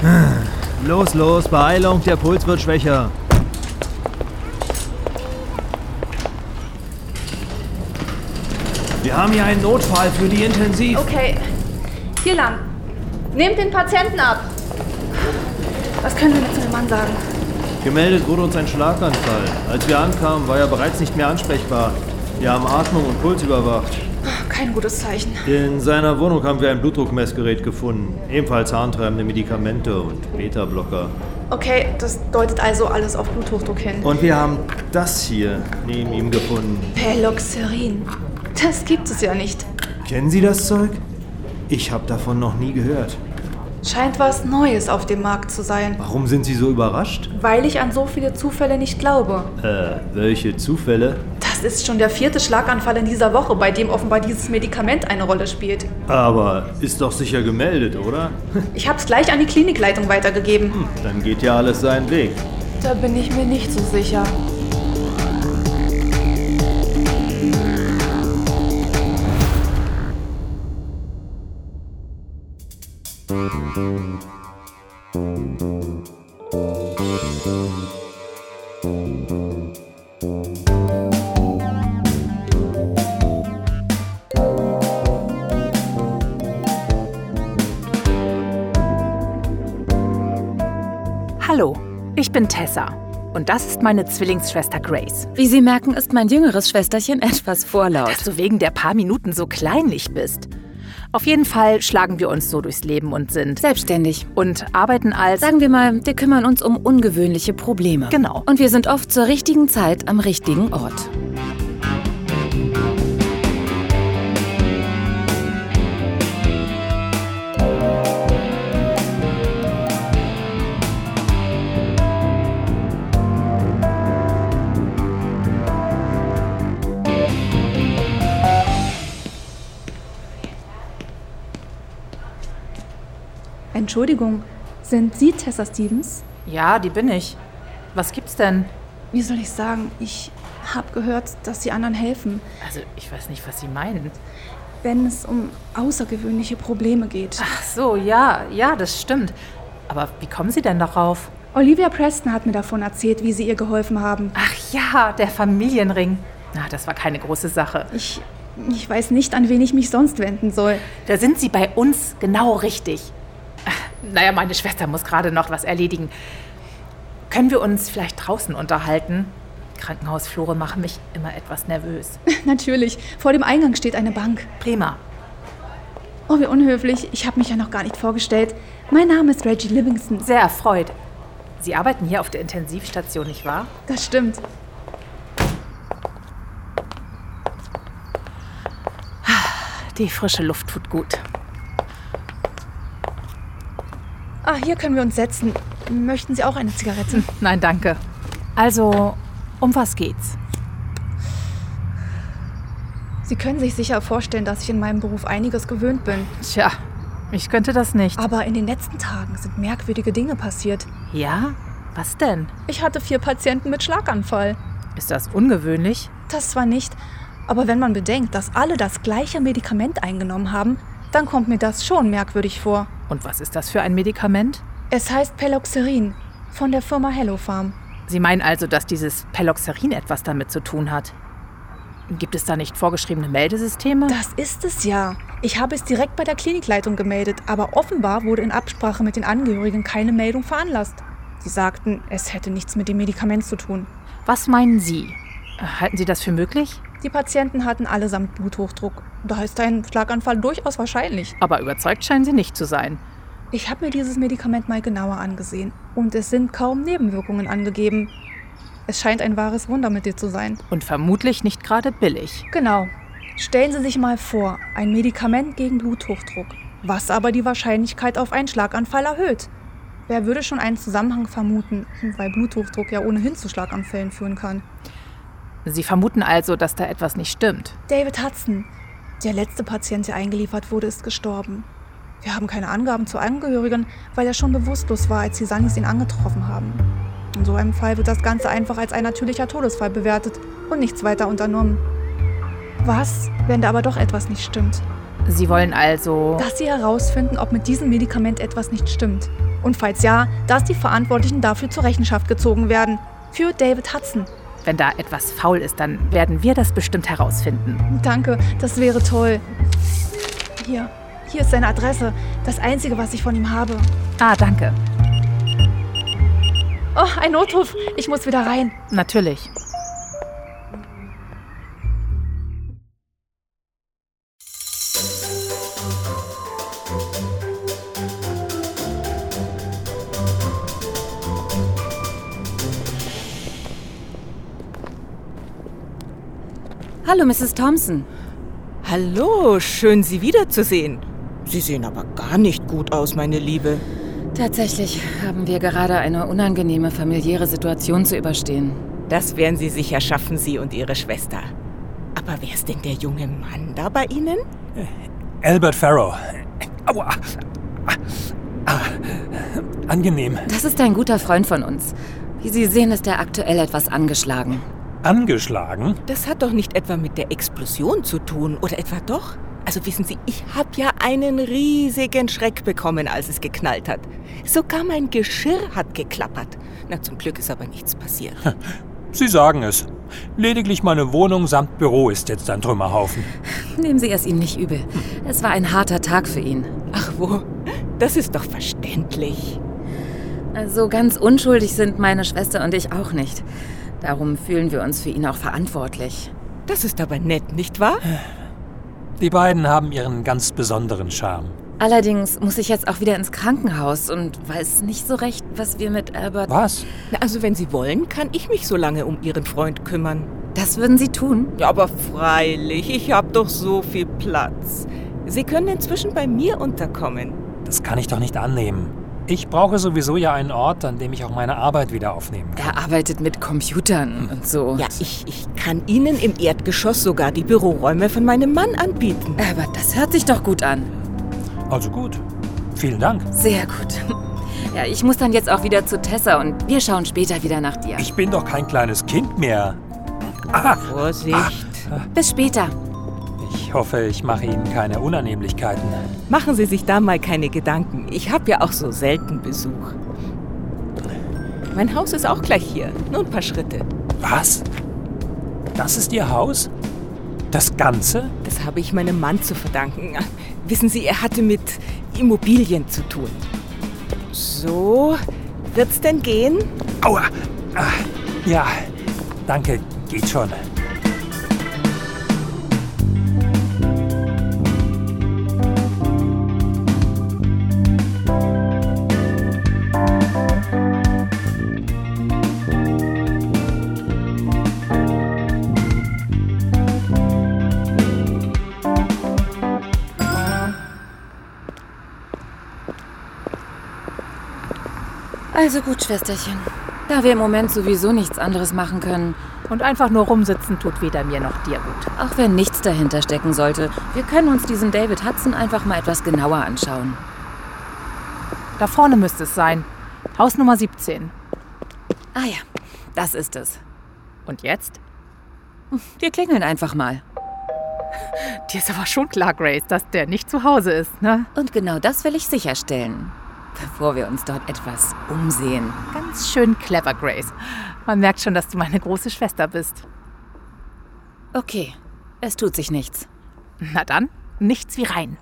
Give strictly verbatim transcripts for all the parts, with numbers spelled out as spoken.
Los, los, Beeilung, der Puls wird schwächer. Wir haben hier einen Notfall für die Intensiv. Okay, hier lang. Nehmt den Patienten ab. Was können wir mit so einem Mann sagen? Gemeldet wurde uns ein Schlaganfall. Als wir ankamen, war er bereits nicht mehr ansprechbar. Wir haben Atmung und Puls überwacht. Kein gutes Zeichen. In seiner Wohnung haben wir ein Blutdruckmessgerät gefunden. Ebenfalls harntreibende Medikamente und Beta-Blocker. Okay, das deutet also alles auf Bluthochdruck hin. Und wir haben das hier neben ihm gefunden. Peloxerin. Das gibt es ja nicht. Kennen Sie das Zeug? Ich habe davon noch nie gehört. Scheint was Neues auf dem Markt zu sein. Warum sind Sie so überrascht? Weil ich an so viele Zufälle nicht glaube. Äh, welche Zufälle? Das ist schon der vierte Schlaganfall in dieser Woche, bei dem offenbar dieses Medikament eine Rolle spielt. Aber ist doch sicher gemeldet, oder? Ich hab's gleich an die Klinikleitung weitergegeben. Hm, dann geht ja alles seinen Weg. Da bin ich mir nicht so sicher. Hallo, ich bin Tessa und das ist meine Zwillingsschwester Grace. Wie Sie merken, ist mein jüngeres Schwesterchen etwas vorlaut. Dass du wegen der paar Minuten so kleinlich bist. Auf jeden Fall schlagen wir uns so durchs Leben und sind selbstständig und arbeiten als... Sagen wir mal, wir kümmern uns um ungewöhnliche Probleme. Genau. Und wir sind oft zur richtigen Zeit am richtigen Ort. Entschuldigung, sind Sie Tessa Stevens? Ja, die bin ich. Was gibt's denn? Wie soll ich sagen? Ich habe gehört, dass Sie anderen helfen. Also, ich weiß nicht, was Sie meinen. Wenn es um außergewöhnliche Probleme geht. Ach so, ja, ja, das stimmt. Aber wie kommen Sie denn darauf? Olivia Preston hat mir davon erzählt, wie Sie ihr geholfen haben. Ach ja, der Familienring. Na, das war keine große Sache. Ich, ich weiß nicht, an wen ich mich sonst wenden soll. Da sind Sie bei uns genau richtig. Naja, meine Schwester muss gerade noch was erledigen. Können wir uns vielleicht draußen unterhalten? Krankenhausflure machen mich immer etwas nervös. Natürlich. Vor dem Eingang steht eine Bank. Prima. Oh, wie unhöflich. Ich habe mich ja noch gar nicht vorgestellt. Mein Name ist Reggie Livingston. Sehr erfreut. Sie arbeiten hier auf der Intensivstation, nicht wahr? Das stimmt. Die frische Luft tut gut. Ah, hier können wir uns setzen. Möchten Sie auch eine Zigarette? Nein, danke. Also, um was geht's? Sie können sich sicher vorstellen, dass ich in meinem Beruf einiges gewöhnt bin. Tja, ich könnte das nicht. Aber in den letzten Tagen sind merkwürdige Dinge passiert. Ja? Was denn? Ich hatte vier Patienten mit Schlaganfall. Ist das ungewöhnlich? Das zwar nicht, aber wenn man bedenkt, dass alle das gleiche Medikament eingenommen haben, dann kommt mir das schon merkwürdig vor. Und was ist das für ein Medikament? Es heißt Peloxerin von der Firma Hellofarm. Sie meinen also, dass dieses Peloxerin etwas damit zu tun hat? Gibt es da nicht vorgeschriebene Meldesysteme? Das ist es ja. Ich habe es direkt bei der Klinikleitung gemeldet, aber offenbar wurde in Absprache mit den Angehörigen keine Meldung veranlasst. Sie sagten, es hätte nichts mit dem Medikament zu tun. Was meinen Sie? Halten Sie das für möglich? Die Patienten hatten allesamt Bluthochdruck. Da ist ein Schlaganfall durchaus wahrscheinlich. Aber überzeugt scheinen Sie nicht zu sein. Ich habe mir dieses Medikament mal genauer angesehen und es sind kaum Nebenwirkungen angegeben. Es scheint ein wahres Wundermittel zu sein. Und vermutlich nicht gerade billig. Genau. Stellen Sie sich mal vor, ein Medikament gegen Bluthochdruck, was aber die Wahrscheinlichkeit auf einen Schlaganfall erhöht. Wer würde schon einen Zusammenhang vermuten, weil Bluthochdruck ja ohnehin zu Schlaganfällen führen kann? Sie vermuten also, dass da etwas nicht stimmt. David Hudson, der letzte Patient, der eingeliefert wurde, ist gestorben. Wir haben keine Angaben zu Angehörigen, weil er schon bewusstlos war, als die Sunnies ihn angetroffen haben. In so einem Fall wird das Ganze einfach als ein natürlicher Todesfall bewertet und nichts weiter unternommen. Was, wenn da aber doch etwas nicht stimmt? Sie wollen also... Dass Sie herausfinden, ob mit diesem Medikament etwas nicht stimmt. Und falls ja, dass die Verantwortlichen dafür zur Rechenschaft gezogen werden. Für David Hudson. Wenn da etwas faul ist, dann werden wir das bestimmt herausfinden. Danke, das wäre toll. Hier, hier ist seine Adresse. Das Einzige, was ich von ihm habe. Ah, danke. Oh, ein Notruf. Ich muss wieder rein. Natürlich. Hallo, Misses Thompson. Hallo, schön, Sie wiederzusehen. Sie sehen aber gar nicht gut aus, meine Liebe. Tatsächlich haben wir gerade eine unangenehme familiäre Situation zu überstehen. Das werden Sie sicher schaffen, Sie und Ihre Schwester. Aber wer ist denn der junge Mann da bei Ihnen? Albert Farrow. Aua. Ah, angenehm. Das ist ein guter Freund von uns. Wie Sie sehen, ist er aktuell etwas angeschlagen. Angeschlagen? Das hat doch nicht etwa mit der Explosion zu tun, oder etwa doch? Also wissen Sie, ich habe ja einen riesigen Schreck bekommen, als es geknallt hat. Sogar mein Geschirr hat geklappert. Na, zum Glück ist aber nichts passiert. Sie sagen es. Lediglich meine Wohnung samt Büro ist jetzt ein Trümmerhaufen. Nehmen Sie es ihm nicht übel. Es war ein harter Tag für ihn. Ach wo, das ist doch verständlich. Also ganz unschuldig sind meine Schwester und ich auch nicht. Darum fühlen wir uns für ihn auch verantwortlich. Das ist aber nett, nicht wahr? Die beiden haben ihren ganz besonderen Charme. Allerdings muss ich jetzt auch wieder ins Krankenhaus und weiß nicht so recht, was wir mit Albert... Was? Na, also wenn Sie wollen, kann ich mich so lange um Ihren Freund kümmern. Das würden Sie tun? Ja, aber freilich, ich habe doch so viel Platz. Sie können inzwischen bei mir unterkommen. Das kann ich doch nicht annehmen. Ich brauche sowieso ja einen Ort, an dem ich auch meine Arbeit wieder aufnehmen kann. Er arbeitet mit Computern und so. Ja, ich, ich kann Ihnen im Erdgeschoss sogar die Büroräume von meinem Mann anbieten. Aber das hört sich doch gut an. Also gut. Vielen Dank. Sehr gut. Ja, ich muss dann jetzt auch wieder zu Tessa und wir schauen später wieder nach dir. Ich bin doch kein kleines Kind mehr. Ah, Vorsicht. Ah, Bis später. ich hoffe, ich mache Ihnen keine Unannehmlichkeiten. Machen Sie sich da mal keine Gedanken. Ich habe ja auch so selten Besuch. Mein Haus ist auch gleich hier. Nur ein paar Schritte. Was? Das ist Ihr Haus? Das Ganze? Das habe ich meinem Mann zu verdanken. Wissen Sie, er hatte mit Immobilien zu tun. So, wird's denn gehen? Aua! Ah, ja, danke, geht schon. Also gut, Schwesterchen. Da wir im Moment sowieso nichts anderes machen können. Und einfach nur rumsitzen tut weder mir noch dir gut. Auch wenn nichts dahinter stecken sollte. Wir können uns diesen David Hudson einfach mal etwas genauer anschauen. Da vorne müsste es sein. Haus Nummer siebzehn. Ah ja, das ist es. Und jetzt? Wir klingeln einfach mal. Dir ist aber schon klar, Grace, dass der nicht zu Hause ist, ne? Und genau das will ich sicherstellen. Bevor wir uns dort etwas umsehen. Ganz schön clever, Grace. Man merkt schon, dass du meine große Schwester bist. Okay, es tut sich nichts. Na dann, nichts wie rein.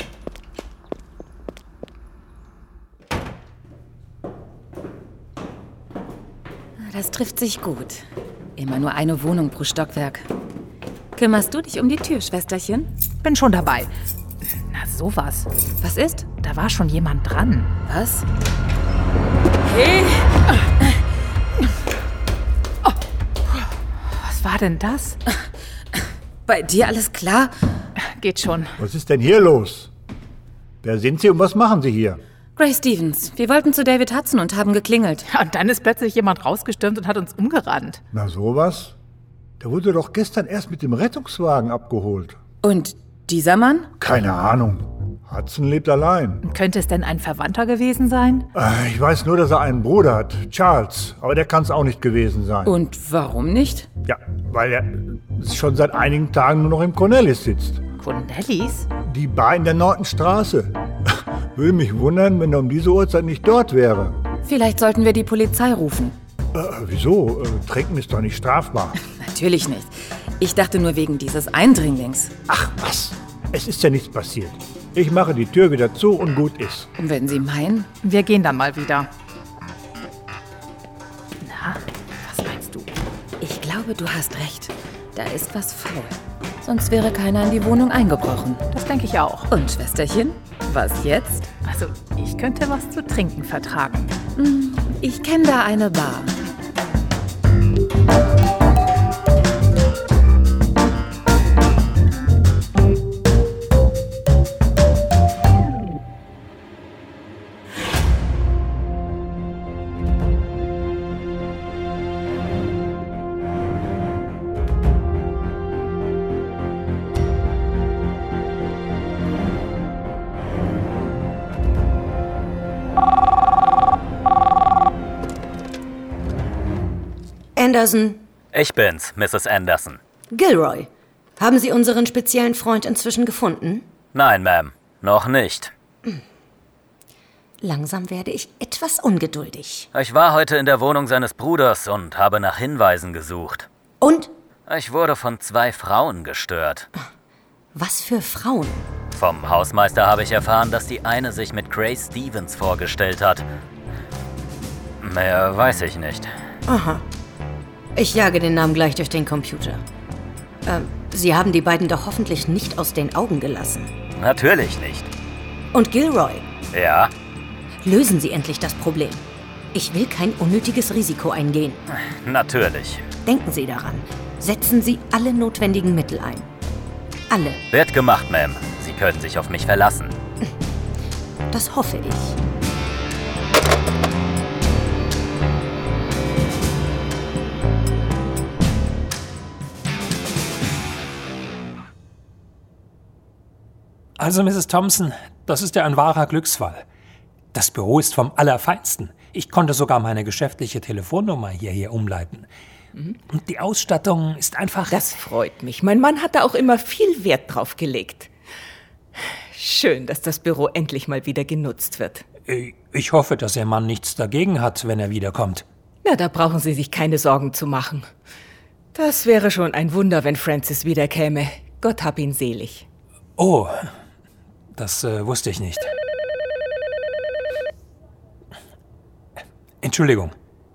Das trifft sich gut. Immer nur eine Wohnung pro Stockwerk. Kümmerst du dich um die Tür, Schwesterchen? Bin schon dabei. Na sowas. Was ist? Da war schon jemand dran. Was? Hey! Oh. Was war denn das? Bei dir alles klar? Geht schon. Was ist denn hier los? Wer sind Sie und was machen Sie hier? Grace Stevens. Wir wollten zu David Hudson und haben geklingelt. Ja, und dann ist plötzlich jemand rausgestürmt und hat uns umgerannt. Na sowas? Der wurde doch gestern erst mit dem Rettungswagen abgeholt. Und dieser Mann? Keine Ahnung. Hudson lebt allein. Könnte es denn ein Verwandter gewesen sein? Äh, Ich weiß nur, dass er einen Bruder hat, Charles. Aber der kann es auch nicht gewesen sein. Und warum nicht? Ja, weil er schon seit einigen Tagen nur noch im Cornellis sitzt. Bonellis? Die Bar in der Nortonstraße. Würde mich wundern, wenn er um diese Uhrzeit nicht dort wäre. Vielleicht sollten wir die Polizei rufen. Äh, wieso? Äh, Trinken ist doch nicht strafbar. Natürlich nicht. Ich dachte nur wegen dieses Eindringlings. Ach was, es ist ja nichts passiert. Ich mache die Tür wieder zu und gut ist. Und wenn Sie meinen? Wir gehen dann mal wieder. Na, was meinst du? Ich glaube, du hast recht. Da ist was faul. Sonst wäre keiner in die Wohnung eingebrochen. Das denke ich auch. Und Schwesterchen, was jetzt? Also, ich könnte was zu trinken vertragen. Ich kenne da eine Bar. Anderson. Ich bin's, Misses Anderson. Gilroy. Haben Sie unseren speziellen Freund inzwischen gefunden? Nein, Ma'am, noch nicht. Langsam werde ich etwas ungeduldig. Ich war heute in der Wohnung seines Bruders und habe nach Hinweisen gesucht. Und? Ich wurde von zwei Frauen gestört. Was für Frauen? Vom Hausmeister habe ich erfahren, dass die eine sich mit Grace Stevens vorgestellt hat. Mehr weiß ich nicht. Aha. Ich jage den Namen gleich durch den Computer. Ähm, Sie haben die beiden doch hoffentlich nicht aus den Augen gelassen. Natürlich nicht. Und Gilroy? Ja? Lösen Sie endlich das Problem. Ich will kein unnötiges Risiko eingehen. Natürlich. Denken Sie daran. Setzen Sie alle notwendigen Mittel ein. Alle. Wird gemacht, Ma'am. Sie können sich auf mich verlassen. Das hoffe ich. Also, Misses Thompson, das ist ja ein wahrer Glücksfall. Das Büro ist vom Allerfeinsten. Ich konnte sogar meine geschäftliche Telefonnummer hierher umleiten. Und die Ausstattung ist einfach... Das freut mich. Mein Mann hat da auch immer viel Wert drauf gelegt. Schön, dass das Büro endlich mal wieder genutzt wird. Ich hoffe, dass Ihr Mann nichts dagegen hat, wenn er wiederkommt. Na, da brauchen Sie sich keine Sorgen zu machen. Das wäre schon ein Wunder, wenn Francis wiederkäme. Gott hab ihn selig. Oh, das äh, wusste ich nicht. Entschuldigung.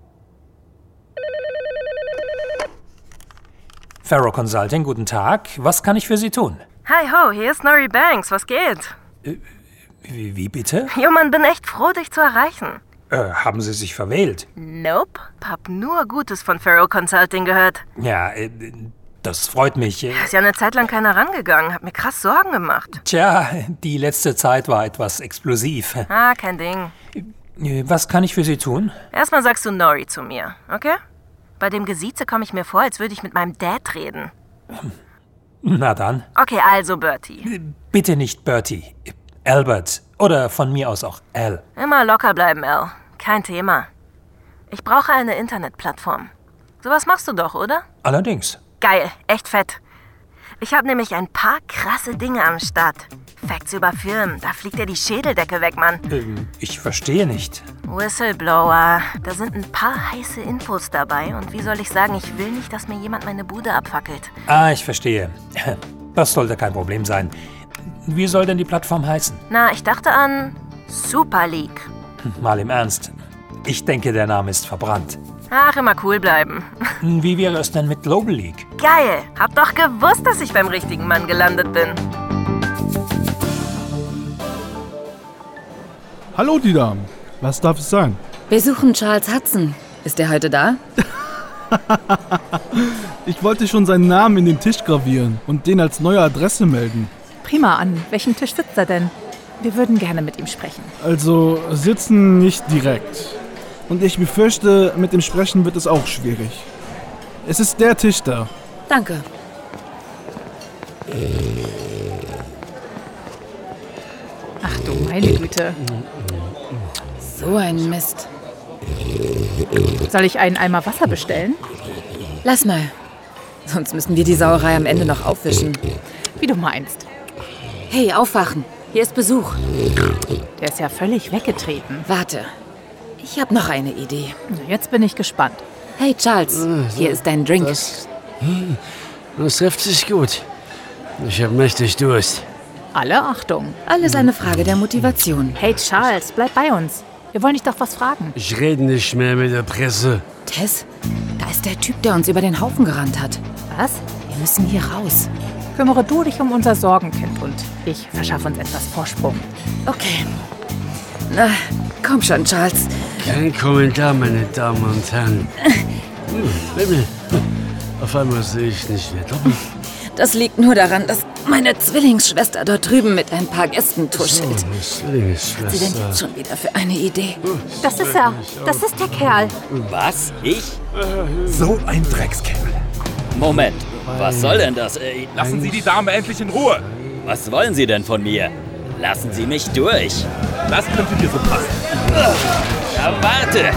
Farrow Consulting, guten Tag. Was kann ich für Sie tun? Hi ho, hier ist Norrie Banks. Was geht? Äh, wie, wie bitte? Jo, Mann, bin echt froh, dich zu erreichen. Äh, haben Sie sich verwählt? Nope. Hab nur Gutes von Farrow Consulting gehört. Ja, äh, das freut mich. Ist ja eine Zeit lang keiner rangegangen. Hat mir krass Sorgen gemacht. Tja, die letzte Zeit war etwas explosiv. Ah, kein Ding. Was kann ich für Sie tun? Erstmal sagst du Norrie zu mir, okay? Bei dem Gesieze komme ich mir vor, als würde ich mit meinem Dad reden. Na dann. Okay, also Bertie. Bitte nicht Bertie. Albert. Oder von mir aus auch Al. Immer locker bleiben, Al. Kein Thema. Ich brauche eine Internetplattform. Sowas machst du doch, oder? Allerdings. Geil, echt fett. Ich habe nämlich ein paar krasse Dinge am Start. Facts über Firmen, da fliegt dir die Schädeldecke weg, Mann. Ähm, ich verstehe nicht. Whistleblower, da sind ein paar heiße Infos dabei. Und wie soll ich sagen, ich will nicht, dass mir jemand meine Bude abfackelt. Ah, ich verstehe. Das sollte kein Problem sein. Wie soll denn die Plattform heißen? Na, ich dachte an Super League. Mal im Ernst. Ich denke, der Name ist verbrannt. Ach, immer cool bleiben. Wie wäre es denn mit Global League? Geil! Hab doch gewusst, dass ich beim richtigen Mann gelandet bin. Hallo, die Damen. Was darf es sein? Wir suchen Charles Hudson. Ist er heute da? Ich wollte schon seinen Namen in den Tisch gravieren und den als neue Adresse melden. Prima, an welchem Tisch sitzt er denn? Wir würden gerne mit ihm sprechen. Also, sitzen nicht direkt. Und ich befürchte, mit dem Sprechen wird es auch schwierig. Es ist der Tisch da. Danke. Ach du meine Güte. So ein Mist. Soll ich einen Eimer Wasser bestellen? Lass mal. Sonst müssen wir die Sauerei am Ende noch aufwischen. Wie du meinst. Hey, aufwachen. Hier ist Besuch. Der ist ja völlig weggetreten. Warte. Ich habe noch eine Idee. Jetzt bin ich gespannt. Hey, Charles. Hier ist dein Drink. Das, das trifft sich gut. Ich habe mächtig Durst. Alle Achtung. Alles eine Frage der Motivation. Hey, Charles, bleib bei uns. Wir wollen dich doch was fragen. Ich rede nicht mehr mit der Presse. Tess, da ist der Typ, der uns über den Haufen gerannt hat. Was? Wir müssen hier raus. Kümmere du dich um unser Sorgenkind und ich verschaffe uns etwas Vorsprung. Okay. Na, komm schon, Charles. Kein Kommentar, meine Damen und Herren. Hm, auf einmal sehe ich nicht mehr doppelt. Das liegt nur daran, dass meine Zwillingsschwester dort drüben mit ein paar Gästen tuschelt. So, Zwillingsschwester. Was hat sie denn jetzt schon wieder für eine Idee? Das ist er. Das ist der Kerl. Was? Ich? So ein Dreckskerl. Moment, was soll denn das? Äh, Lassen Sie die Dame endlich in Ruhe. Was wollen Sie denn von mir? Lassen Sie mich durch. Das könnte dir so passen. Ja, warte.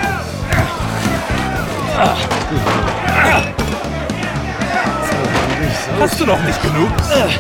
Hast du noch nicht genug?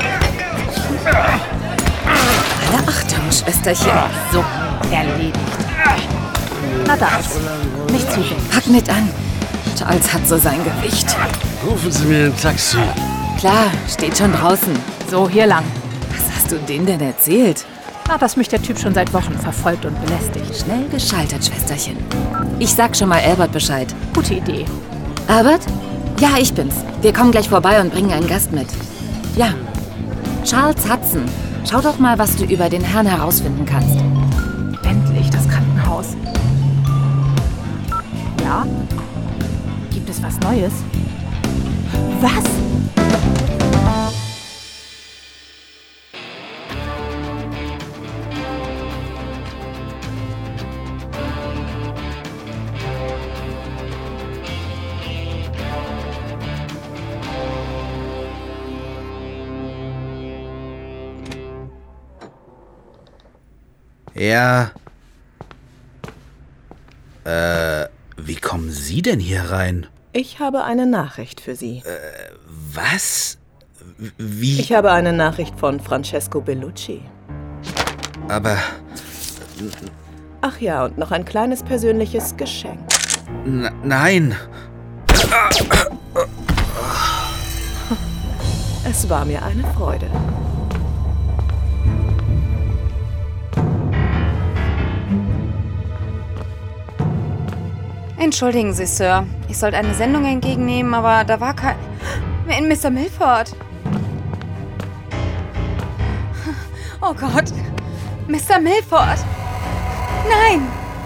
Alle Achtung, Schwesterchen. So, erledigt. Na da, nicht zu viel. Pack mit an. Charles hat so sein Gewicht. Rufen Sie mir ein Taxi. Klar, steht schon draußen. So, hier lang. Was hast du denen denn erzählt? Na, dass mich der Typ schon seit Wochen verfolgt und belästigt. Schnell geschaltet, Schwesterchen. Ich sag schon mal Albert Bescheid. Gute Idee. Albert? Ja, ich bin's. Wir kommen gleich vorbei und bringen einen Gast mit. Ja. Charles Hudson. Schau doch mal, was du über den Herrn herausfinden kannst. Endlich das Krankenhaus. Ja? Gibt es was Neues? Was? Ja. Äh, wie kommen Sie denn hier rein? Ich habe eine Nachricht für Sie. Äh, was? Wie? Ich habe eine Nachricht von Francesco Bellucci. Aber... Ach ja, und noch ein kleines persönliches Geschenk. N- nein. Es war mir eine Freude. Entschuldigen Sie, Sir. Ich sollte eine Sendung entgegennehmen, aber da war kein... Mister Milford. Oh Gott. Mister Milford. Nein.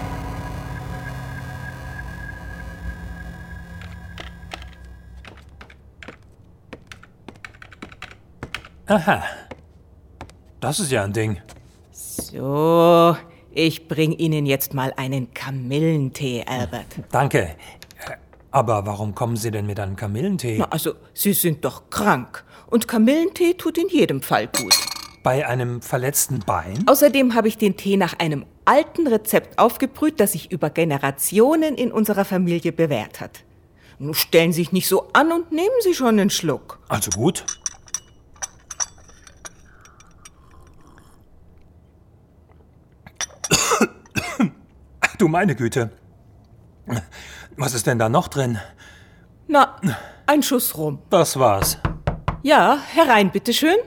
Aha. Das ist ja ein Ding. So, ich bring Ihnen jetzt mal einen Kamillentee, Albert. Danke. Aber warum kommen Sie denn mit einem Kamillentee? Na, also, Sie sind doch krank. Und Kamillentee tut in jedem Fall gut. Bei einem verletzten Bein? Außerdem habe ich den Tee nach einem alten Rezept aufgebrüht, das sich über Generationen in unserer Familie bewährt hat. Nun stellen Sie sich nicht so an und nehmen Sie schon einen Schluck. Also gut. Du meine Güte. Was ist denn da noch drin? Na, ein Schuss rum. Das war's. Ja, herein, bitteschön.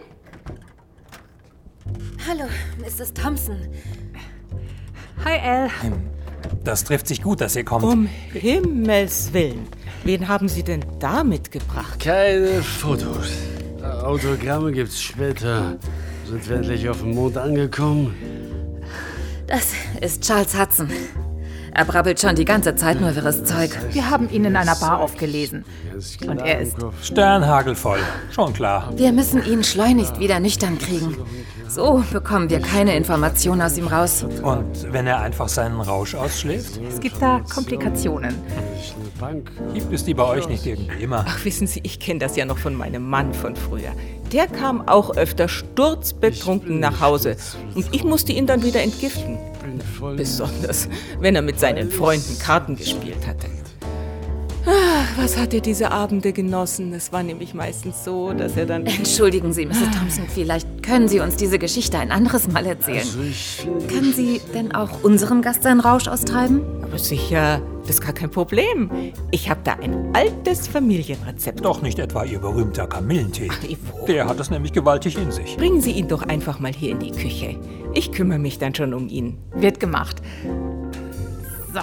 Hallo, Misses Thompson. Hi, Al. Das trifft sich gut, dass ihr kommt. Um Himmels Willen. Wen haben Sie denn da mitgebracht? Keine Fotos. Autogramme gibt's später. Sind wir endlich auf dem Mond angekommen? Das ist Charles Hudson. Er brabbelt schon die ganze Zeit nur wirres Zeug. Wir haben ihn in einer Bar aufgelesen. Und er ist sternhagelvoll. Schon klar. Wir müssen ihn schleunigst wieder nüchtern kriegen. So bekommen wir keine Information aus ihm raus. Und wenn er einfach seinen Rausch ausschläft? Es gibt da Komplikationen. Gibt es die bei euch nicht irgendwie immer? Ach, wissen Sie, ich kenne das ja noch von meinem Mann von früher. Der kam auch öfter sturzbetrunken nach Hause. Und ich musste ihn dann wieder entgiften. Besonders, wenn er mit seinen Freunden Karten gespielt hatte. Ach, was hat er diese Abende genossen? Es war nämlich meistens so, dass er dann... Entschuldigen Sie, Misses Thompson, vielleicht können Sie uns diese Geschichte ein anderes Mal erzählen. Also ich, Können Sie denn auch unserem Gast seinen Rausch austreiben? Aber sicher, das ist gar kein Problem. Ich habe da ein altes Familienrezept. Doch nicht etwa Ihr berühmter Kamillentee. Ach, Ivo. Der hat es nämlich gewaltig in sich. Bringen Sie ihn doch einfach mal hier in die Küche. Ich kümmere mich dann schon um ihn. Wird gemacht. So.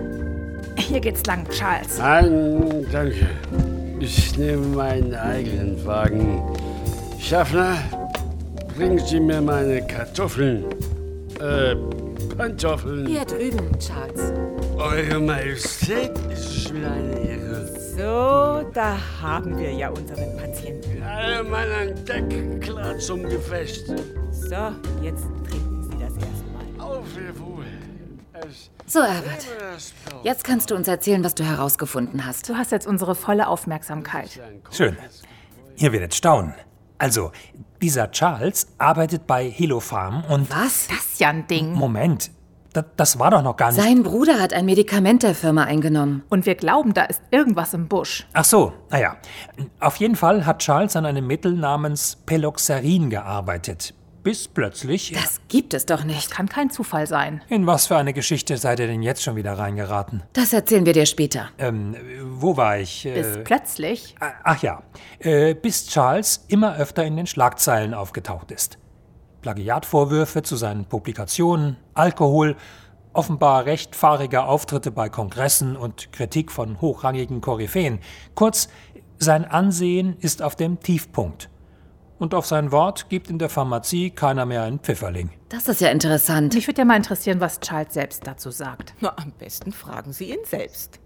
Hier geht's lang, Charles. Nein, danke. Ich nehme meinen eigenen Wagen. Schaffner, bringen Sie mir meine Kartoffeln. Äh, Pantoffeln. Hier drüben, Charles. Eure Majestät, es ist mir eine Ehre. So, da haben wir ja unseren Patienten. Alle Mann an Deck, klar zum Gefecht. So, jetzt trinken Sie das erstmal. Auf Ihr Wohl. Es So, Herbert. Jetzt kannst du uns erzählen, was du herausgefunden hast. Du hast jetzt unsere volle Aufmerksamkeit. Schön. Ihr werdet staunen. Also, dieser Charles arbeitet bei Hilo Farm und... Was? Das ist ja ein Ding. Moment, das, das war doch noch gar nicht... Sein Bruder hat ein Medikament der Firma eingenommen. Und wir glauben, da ist irgendwas im Busch. Ach so, naja. Auf jeden Fall hat Charles an einem Mittel namens Peloxarin gearbeitet. Bis plötzlich... Das gibt es doch nicht. Das kann kein Zufall sein. In was für eine Geschichte seid ihr denn jetzt schon wieder reingeraten? Das erzählen wir dir später. Ähm, wo war ich? Äh, Bis plötzlich? Ach ja, äh, bis Charles immer öfter in den Schlagzeilen aufgetaucht ist. Plagiatvorwürfe zu seinen Publikationen, Alkohol, offenbar recht fahrige Auftritte bei Kongressen und Kritik von hochrangigen Koryphäen. Kurz, sein Ansehen ist auf dem Tiefpunkt. Und auf sein Wort gibt in der Pharmazie keiner mehr einen Pfifferling. Das ist ja interessant. Mich würde ja mal interessieren, was Charles selbst dazu sagt. Na, am besten fragen Sie ihn selbst.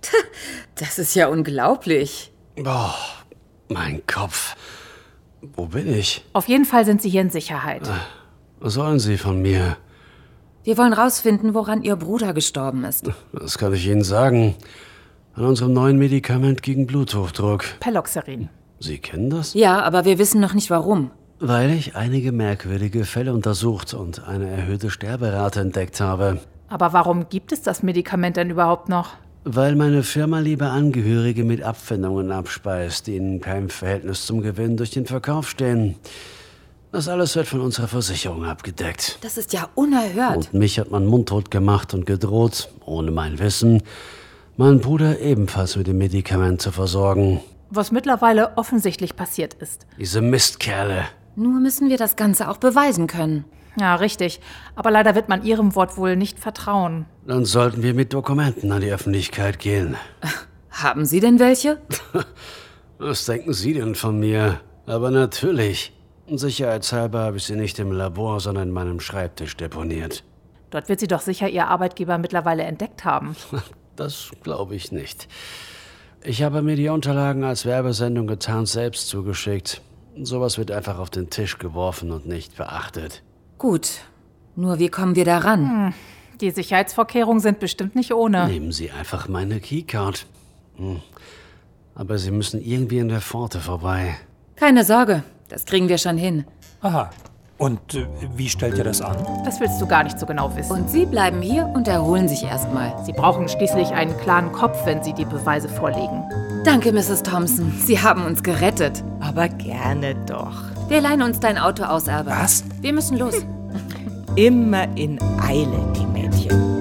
Das ist ja unglaublich. Boah, mein Kopf. Wo bin ich? Auf jeden Fall sind Sie hier in Sicherheit. Was wollen Sie von mir? Wir wollen rausfinden, woran Ihr Bruder gestorben ist. Das kann ich Ihnen sagen. An unserem neuen Medikament gegen Bluthochdruck. Peloxarin. Sie kennen das? Ja, aber wir wissen noch nicht warum. Weil ich einige merkwürdige Fälle untersucht und eine erhöhte Sterberate entdeckt habe. Aber warum gibt es das Medikament denn überhaupt noch? Weil meine Firma lieber Angehörige mit Abfindungen abspeist, die in keinem Verhältnis zum Gewinn durch den Verkauf stehen. Das alles wird von unserer Versicherung abgedeckt. Das ist ja unerhört. Und mich hat man mundtot gemacht und gedroht, ohne mein Wissen, meinen Bruder ebenfalls mit dem Medikament zu versorgen. Was mittlerweile offensichtlich passiert ist. Diese Mistkerle. Nur müssen wir das Ganze auch beweisen können. Ja, richtig. Aber leider wird man Ihrem Wort wohl nicht vertrauen. Dann sollten wir mit Dokumenten an die Öffentlichkeit gehen. Haben Sie denn welche? Was denken Sie denn von mir? Aber natürlich. Sicherheitshalber habe ich sie nicht im Labor, sondern in meinem Schreibtisch deponiert. Dort wird sie doch sicher Ihr Arbeitgeber mittlerweile entdeckt haben. Das glaube ich nicht. Ich habe mir die Unterlagen als Werbesendung getarnt selbst zugeschickt. Sowas wird einfach auf den Tisch geworfen und nicht beachtet. Gut. Nur wie kommen wir da ran? Hm. Die Sicherheitsvorkehrungen sind bestimmt nicht ohne. Nehmen Sie einfach meine Keycard. Hm. Aber Sie müssen irgendwie in der Pforte vorbei. Keine Sorge, das kriegen wir schon hin. Aha. Und äh, wie stellt ihr das an? Das willst du gar nicht so genau wissen. Und Sie bleiben hier und erholen sich erstmal. Sie brauchen schließlich einen klaren Kopf, wenn Sie die Beweise vorlegen. Danke, Misses Thompson. Sie haben uns gerettet. Aber gerne doch. Wir leihen uns dein Auto aus, Albert. Was? Wir müssen los. Immer in Eile, die Mädchen.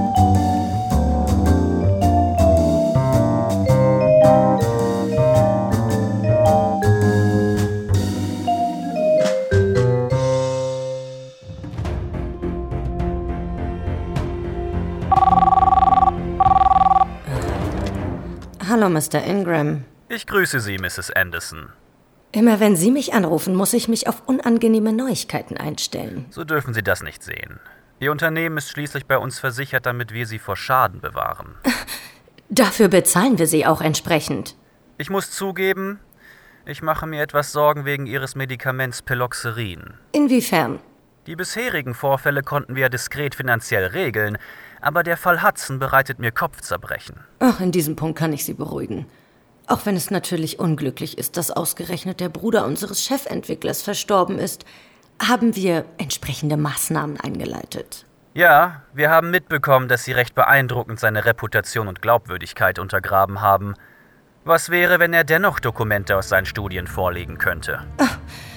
Hallo, Mister Ingram. Ich grüße Sie, Misses Anderson. Immer wenn Sie mich anrufen, muss ich mich auf unangenehme Neuigkeiten einstellen. So dürfen Sie das nicht sehen. Ihr Unternehmen ist schließlich bei uns versichert, damit wir Sie vor Schaden bewahren. Dafür bezahlen wir Sie auch entsprechend. Ich muss zugeben, ich mache mir etwas Sorgen wegen Ihres Medikaments Peloxarin. Inwiefern? Die bisherigen Vorfälle konnten wir diskret finanziell regeln, aber der Fall Hudson bereitet mir Kopfzerbrechen. Ach, in diesem Punkt kann ich Sie beruhigen. Auch wenn es natürlich unglücklich ist, dass ausgerechnet der Bruder unseres Chefentwicklers verstorben ist, haben wir entsprechende Maßnahmen eingeleitet. Ja, wir haben mitbekommen, dass Sie recht beeindruckend seine Reputation und Glaubwürdigkeit untergraben haben. Was wäre, wenn er dennoch Dokumente aus seinen Studien vorlegen könnte? Ach,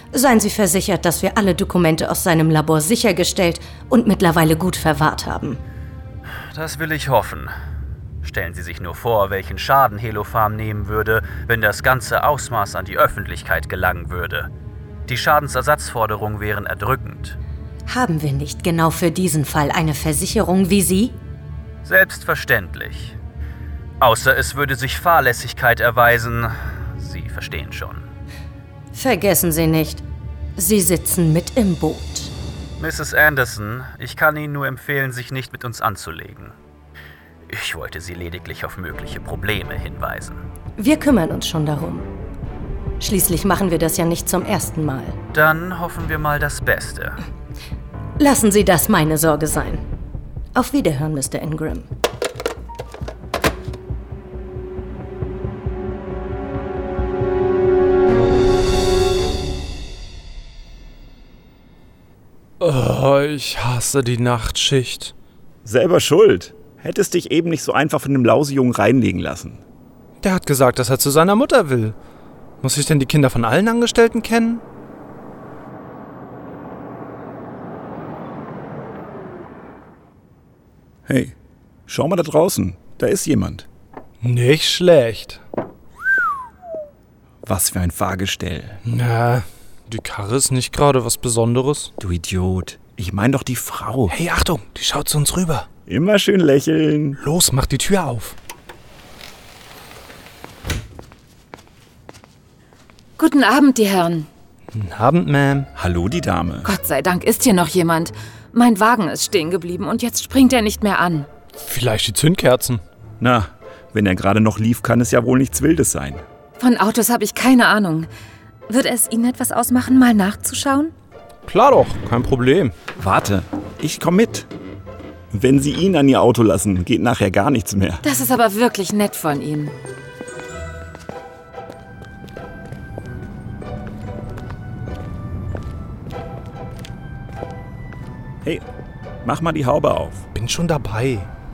Seien Sie versichert, dass wir alle Dokumente aus seinem Labor sichergestellt und mittlerweile gut verwahrt haben. Das will ich hoffen. Stellen Sie sich nur vor, welchen Schaden Helopharm nehmen würde, wenn das ganze Ausmaß an die Öffentlichkeit gelangen würde. Die Schadensersatzforderungen wären erdrückend. Haben wir nicht genau für diesen Fall eine Versicherung wie Sie? Selbstverständlich. Außer es würde sich Fahrlässigkeit erweisen. Sie verstehen schon. Vergessen Sie nicht, Sie sitzen mit im Boot. Misses Anderson, ich kann Ihnen nur empfehlen, sich nicht mit uns anzulegen. Ich wollte Sie lediglich auf mögliche Probleme hinweisen. Wir kümmern uns schon darum. Schließlich machen wir das ja nicht zum ersten Mal. Dann hoffen wir mal das Beste. Lassen Sie das meine Sorge sein. Auf Wiederhören, Mister Ingram. Oh, ich hasse die Nachtschicht. Selber schuld. Hättest dich eben nicht so einfach von dem Lausejungen reinlegen lassen. Der hat gesagt, dass er zu seiner Mutter will. Muss ich denn die Kinder von allen Angestellten kennen? Hey, schau mal da draußen. Da ist jemand. Nicht schlecht. Was für ein Fahrgestell. Na, die Karre ist nicht gerade was Besonderes. Du Idiot. Ich meine doch die Frau. Hey, Achtung, die schaut zu uns rüber. Immer schön lächeln. Los, mach die Tür auf. Guten Abend, die Herren. Guten Abend, Ma'am. Hallo, die Dame. Gott sei Dank ist hier noch jemand. Mein Wagen ist stehen geblieben und jetzt springt er nicht mehr an. Vielleicht die Zündkerzen. Na, wenn er gerade noch lief, kann es ja wohl nichts Wildes sein. Von Autos habe ich keine Ahnung. Würde es Ihnen etwas ausmachen, mal nachzuschauen? Klar doch, kein Problem. Warte, ich komm mit. Wenn Sie ihn an Ihr Auto lassen, geht nachher gar nichts mehr. Das ist aber wirklich nett von Ihnen. Hey, mach mal die Haube auf. Bin schon dabei.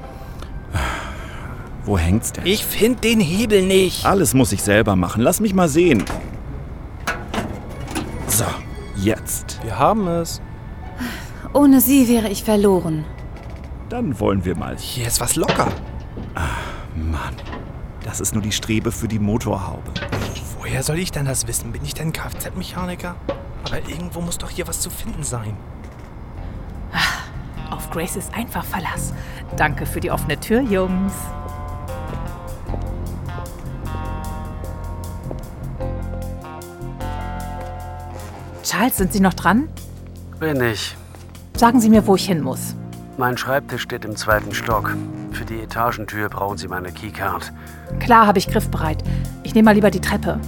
Wo hängt's denn? Ich find den Hebel nicht. Alles muss ich selber machen. Lass mich mal sehen. So, jetzt. Wir haben es. Ohne Sie wäre ich verloren. Dann wollen wir mal. Hier ist was locker. Ach, Mann. Das ist nur die Strebe für die Motorhaube. Woher soll ich denn das wissen? Bin ich denn Kfz-Mechaniker? Aber irgendwo muss doch hier was zu finden sein. Auf Grace ist einfach Verlass. Danke für die offene Tür, Jungs. Charles, sind Sie noch dran? Bin ich. Sagen Sie mir, wo ich hin muss. Mein Schreibtisch steht im zweiten Stock. Für die Etagentür brauchen Sie meine Keycard. Klar, habe ich griffbereit. Ich nehme mal lieber die Treppe.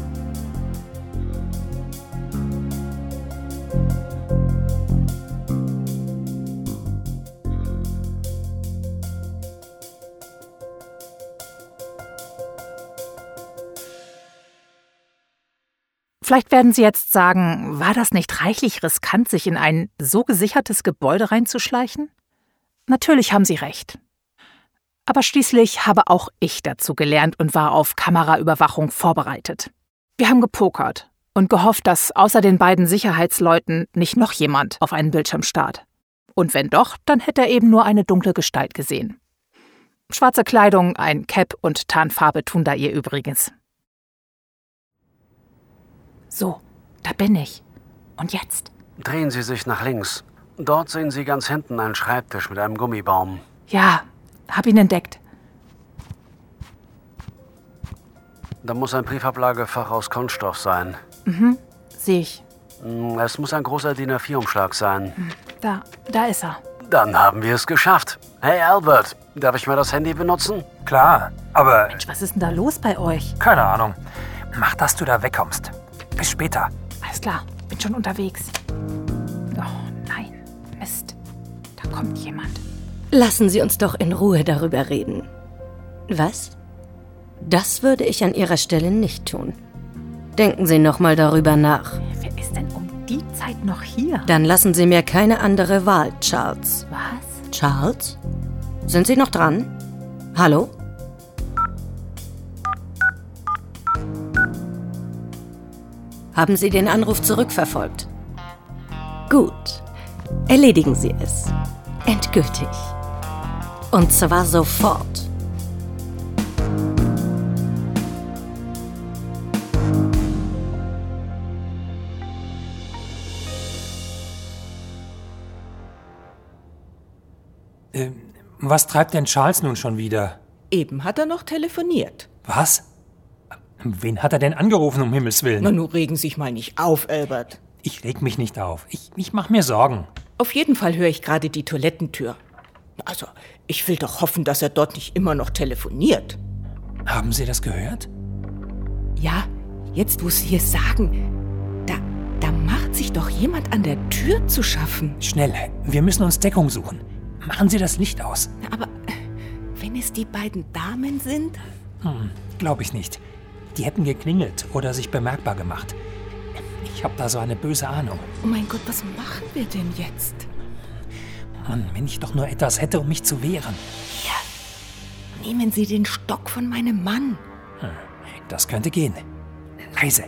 Vielleicht werden Sie jetzt sagen, war das nicht reichlich riskant, sich in ein so gesichertes Gebäude reinzuschleichen? Natürlich haben Sie recht. Aber schließlich habe auch ich dazu gelernt und war auf Kameraüberwachung vorbereitet. Wir haben gepokert und gehofft, dass außer den beiden Sicherheitsleuten nicht noch jemand auf einen Bildschirm starrt. Und wenn doch, dann hätte er eben nur eine dunkle Gestalt gesehen. Schwarze Kleidung, ein Cap und Tarnfarbe tun da ihr Übriges. So, da bin ich. Und jetzt? Drehen Sie sich nach links. Dort sehen Sie ganz hinten einen Schreibtisch mit einem Gummibaum. Ja, hab ihn entdeckt. Da muss ein Briefablagefach aus Kunststoff sein. Mhm, sehe ich. Es muss ein großer D I N A vier Umschlag sein. Da, da ist er. Dann haben wir es geschafft. Hey Albert, darf ich mal das Handy benutzen? Klar, aber... Mensch, was ist denn da los bei euch? Keine Ahnung. Mach, dass du da wegkommst. Bis später. Alles klar, bin schon unterwegs. Oh nein, Mist. Da kommt jemand. Lassen Sie uns doch in Ruhe darüber reden. Was? Das würde ich an Ihrer Stelle nicht tun. Denken Sie noch mal darüber nach. Wer ist denn um die Zeit noch hier? Dann lassen Sie mir keine andere Wahl, Charles. Was? Charles? Sind Sie noch dran? Hallo? Haben Sie den Anruf zurückverfolgt? Gut. Erledigen Sie es. Endgültig. Und zwar sofort. Ähm, was treibt denn Charles nun schon wieder? Eben hat er noch telefoniert. Was? Wen hat er denn angerufen, um Himmels Willen? Na, nun regen Sie sich mal nicht auf, Albert. Ich reg mich nicht auf. Ich, ich mach mir Sorgen. Auf jeden Fall höre ich gerade die Toilettentür. Also, ich will doch hoffen, dass er dort nicht immer noch telefoniert. Haben Sie das gehört? Ja, jetzt, wo Sie es sagen, da, da macht sich doch jemand an der Tür zu schaffen. Schnell, wir müssen uns Deckung suchen. Machen Sie das Licht aus. Aber wenn es die beiden Damen sind? Hm, glaube ich nicht. Die hätten geklingelt oder sich bemerkbar gemacht. Ich habe da so eine böse Ahnung. Oh mein Gott, was machen wir denn jetzt? Mann, wenn ich doch nur etwas hätte, um mich zu wehren. Hier, nehmen Sie den Stock von meinem Mann. Hm, das könnte gehen. Leise.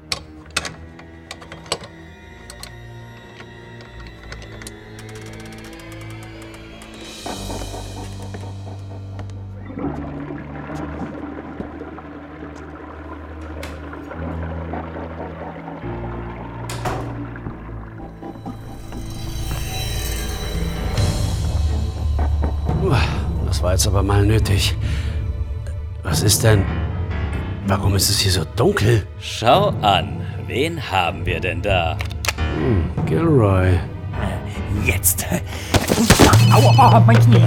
Das war jetzt aber mal nötig. Was ist denn? Warum ist es hier so dunkel? Schau an, wen haben wir denn da? Hm, Gilroy. Jetzt. Aua, mein Knie.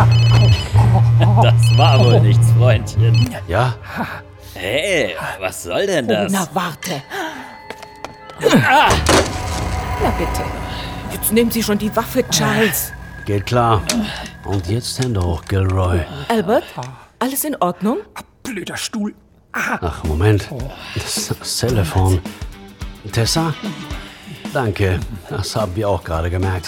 Das war wohl nichts, Freundchen. Ja? Hey, was soll denn das? Oh, na, warte. Ah. Na bitte. Jetzt nehmen Sie schon die Waffe, Charles. Geht klar. Und jetzt Hände hoch, Gilroy. Albert, alles in Ordnung? Blöder Stuhl. Ach, Moment. Das ist das Telefon. Tessa? Danke. Das haben wir auch gerade gemerkt.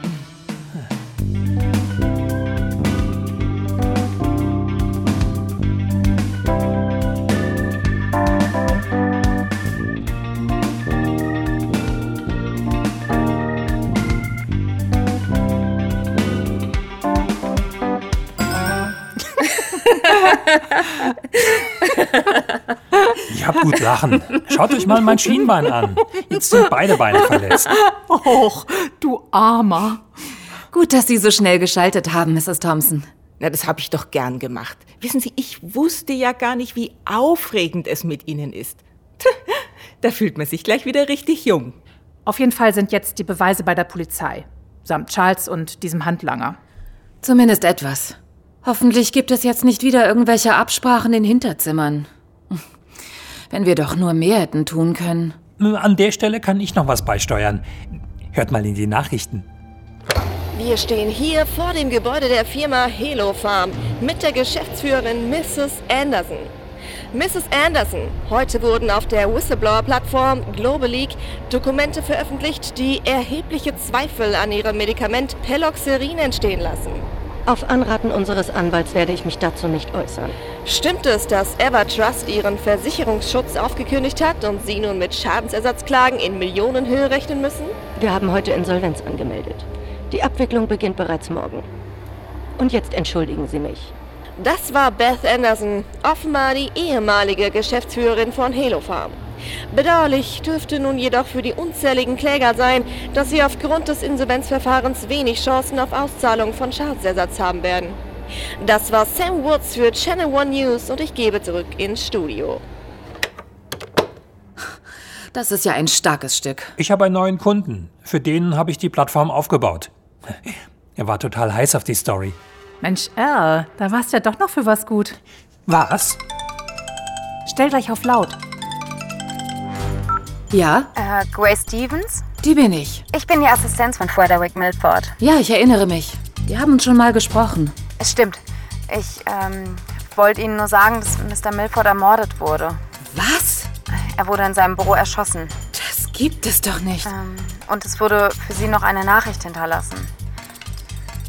Ich hab gut lachen. Schaut euch mal mein Schienbein an. Jetzt sind beide Beine verletzt. Och, du Armer. Gut, dass Sie so schnell geschaltet haben, Misses Thompson. Na, das habe ich doch gern gemacht. Wissen Sie, ich wusste ja gar nicht, wie aufregend es mit Ihnen ist. Da fühlt man sich gleich wieder richtig jung. Auf jeden Fall sind jetzt die Beweise bei der Polizei. Samt Charles und diesem Handlanger. Zumindest etwas. Hoffentlich gibt es jetzt nicht wieder irgendwelche Absprachen in Hinterzimmern. Wenn wir doch nur mehr hätten tun können. An der Stelle kann ich noch was beisteuern. Hört mal in die Nachrichten. Wir stehen hier vor dem Gebäude der Firma Halo Farm mit der Geschäftsführerin Misses Anderson. Misses Anderson, heute wurden auf der Whistleblower-Plattform Global Leak Dokumente veröffentlicht, die erhebliche Zweifel an ihrem Medikament Peloxerin entstehen lassen. Auf Anraten unseres Anwalts werde ich mich dazu nicht äußern. Stimmt es, dass Evertrust ihren Versicherungsschutz aufgekündigt hat und Sie nun mit Schadensersatzklagen in Millionenhöhe rechnen müssen? Wir haben heute Insolvenz angemeldet. Die Abwicklung beginnt bereits morgen. Und jetzt entschuldigen Sie mich. Das war Beth Anderson, offenbar die ehemalige Geschäftsführerin von Halo Farm. Bedauerlich dürfte nun jedoch für die unzähligen Kläger sein, dass sie aufgrund des Insolvenzverfahrens wenig Chancen auf Auszahlung von Schadensersatz haben werden. Das war Sam Woods für Channel One News und ich gebe zurück ins Studio. Das ist ja ein starkes Stück. Ich habe einen neuen Kunden. Für den habe ich die Plattform aufgebaut. Er war total heiß auf die Story. Mensch, Al, da warst ja doch noch für was gut. Was? Stell gleich auf laut. Ja? Äh, Grace Stevens? Die bin ich. Ich bin die Assistenz von Frederick Milford. Ja, ich erinnere mich. Wir haben uns schon mal gesprochen. Es stimmt. Ich, ähm, wollte Ihnen nur sagen, dass Mister Milford ermordet wurde. Was? Er wurde in seinem Büro erschossen. Das gibt es doch nicht. Ähm, und es wurde für Sie noch eine Nachricht hinterlassen.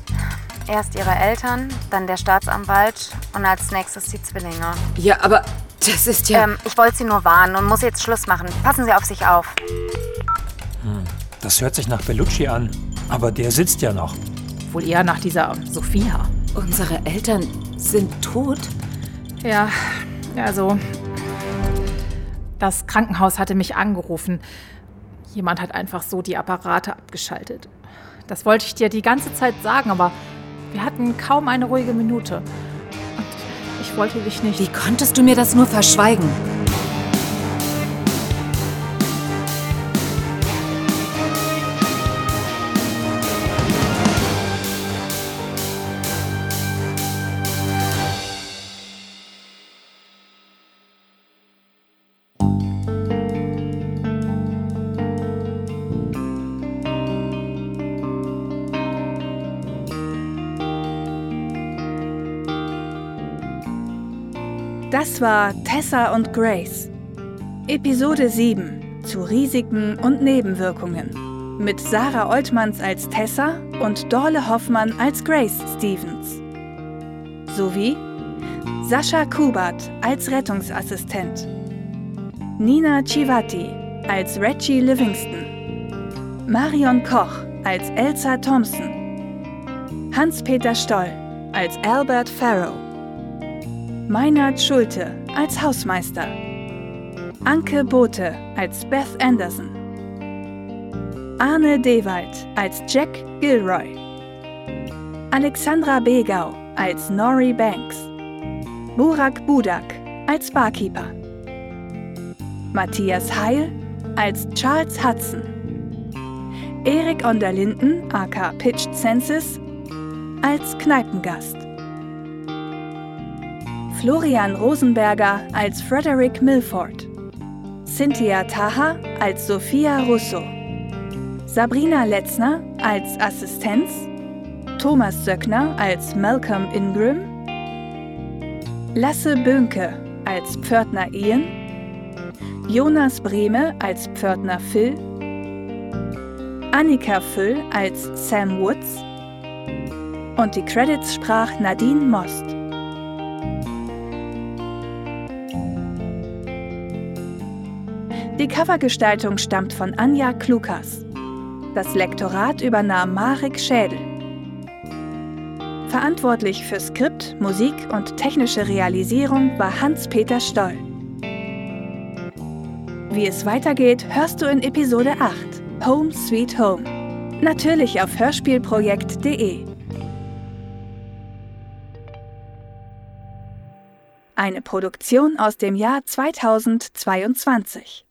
Erst Ihre Eltern, dann der Staatsanwalt und als nächstes die Zwillinge. Ja, aber Das ist ja... Ähm, ich wollte Sie nur warnen und muss jetzt Schluss machen. Passen Sie auf sich auf. Hm, das hört sich nach Bellucci an. Aber der sitzt ja noch. Wohl eher nach dieser Sophia. Unsere Eltern sind tot? Ja, also... Das Krankenhaus hatte mich angerufen. Jemand hat einfach so die Apparate abgeschaltet. Das wollte ich dir die ganze Zeit sagen, aber wir hatten kaum eine ruhige Minute. Und ich wollte dich nicht... Wie konntest du mir das nur verschweigen? Das war Tessa und Grace. Episode sieben zu Risiken und Nebenwirkungen. Mit Sarah Oltmanns als Tessa und Dorle Hoffmann als Grace Stevens. Sowie Sascha Kubert als Rettungsassistent. Nina Civati als Reggie Livingston. Marion Koch als Elsa Thompson. Hans-Peter Stoll als Albert Farrow. Meinhard Schulte als Hausmeister. Anke Bothe als Beth Anderson. Arne Dewald als Jack Gilroy. Alexandra Begau als Nori Banks. Burak Budak als Barkeeper. Matthias Heil als Charles Hudson. Erik Onderlinden, aka Pitched Senses, als Kneipengast. Florian Rosenberger als Frederick Milford. Cynthia Taha als Sophia Russo. Sabrina Letzner als Assistenz. Thomas Söckner als Malcolm Ingram. Lasse Böhnke als Pförtner Ian. Jonas Brehme als Pförtner Phil. Annika Füll als Sam Woods. Und die Credits sprach Nadine Most. Die Covergestaltung stammt von Anja Klukas. Das Lektorat übernahm Marek Schädel. Verantwortlich für Skript, Musik und technische Realisierung war Hans-Peter Stoll. Wie es weitergeht, hörst du in Episode acht, Home Sweet Home. Natürlich auf hörspielprojekt punkt de. Eine Produktion aus dem Jahr zweitausendzweiundzwanzig.